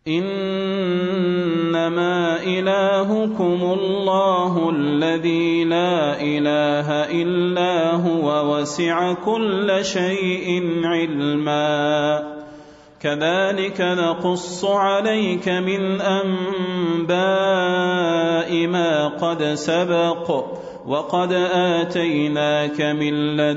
إنما إلهكم الله الذي لا إله إلا هو وسع كل شيء علما كذلك نقص عليك من أنباء ما قد سبق وقد آتيناك من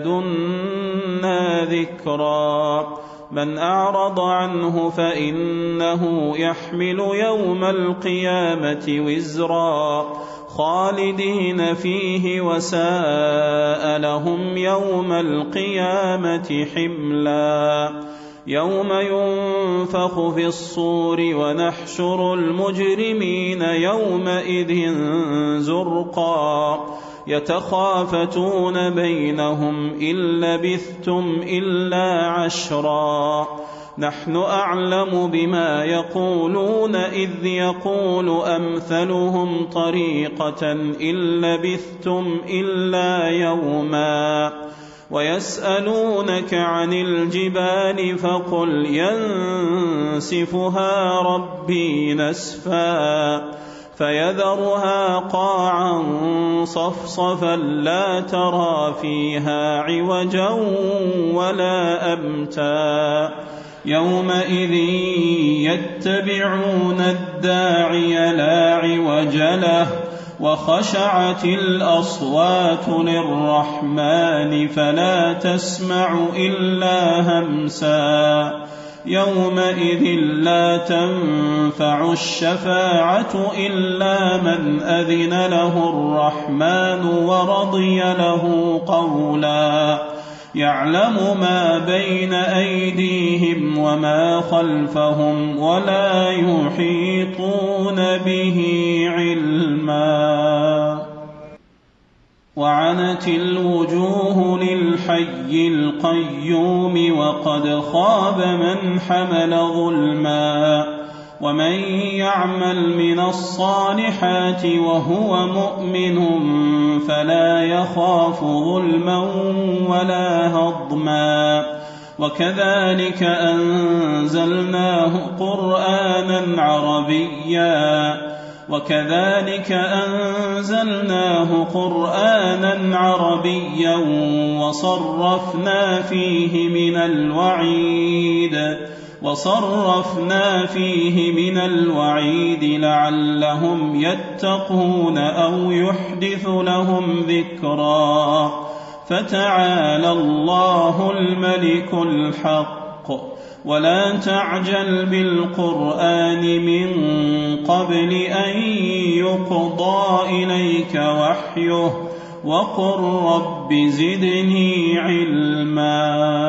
لدنا ذكرا من أعرض عنه فإنه يحمل يوم القيامة وزرا خالدين فيه وساء لهم يوم القيامة حملا يوم ينفخ في الصور ونحشر المجرمين يومئذ زرقا يتخافتون بينهم إن لبثتم إلا عشرا نحن أعلم بما يقولون إذ يقول أمثلهم طريقة إن لبثتم إلا يوما ويسألونك عن الجبال فقل ينسفها ربي نسفا فيذرها قاعا صفصفا لا ترى فيها عوجا ولا أمتا يومئذ يتبعون الداعي لا عوج له وخشعت الأصوات للرحمن فلا تسمع إلا همسا يومئذ لا تنفع الشفاعة إلا من أذن له الرحمن ورضي له قولا يعلم ما بين أيديهم وما خلفهم ولا يحيطون به علما وعنت الوجوه للحي القيوم وقد خاب من حمل ظلما ومن يعمل من الصالحات وهو مؤمن فلا يخاف ظلما ولا هضما وكذلك أنزلناه قرآنا عربيا وصرفنا فيه من الوعيد لعلهم يتقون أو يحدث لهم ذكرا فتعالى الله الملك الحق ولا تعجل بالقرآن من قبل أن يقضى إليك وحيه وقل رب زدني علما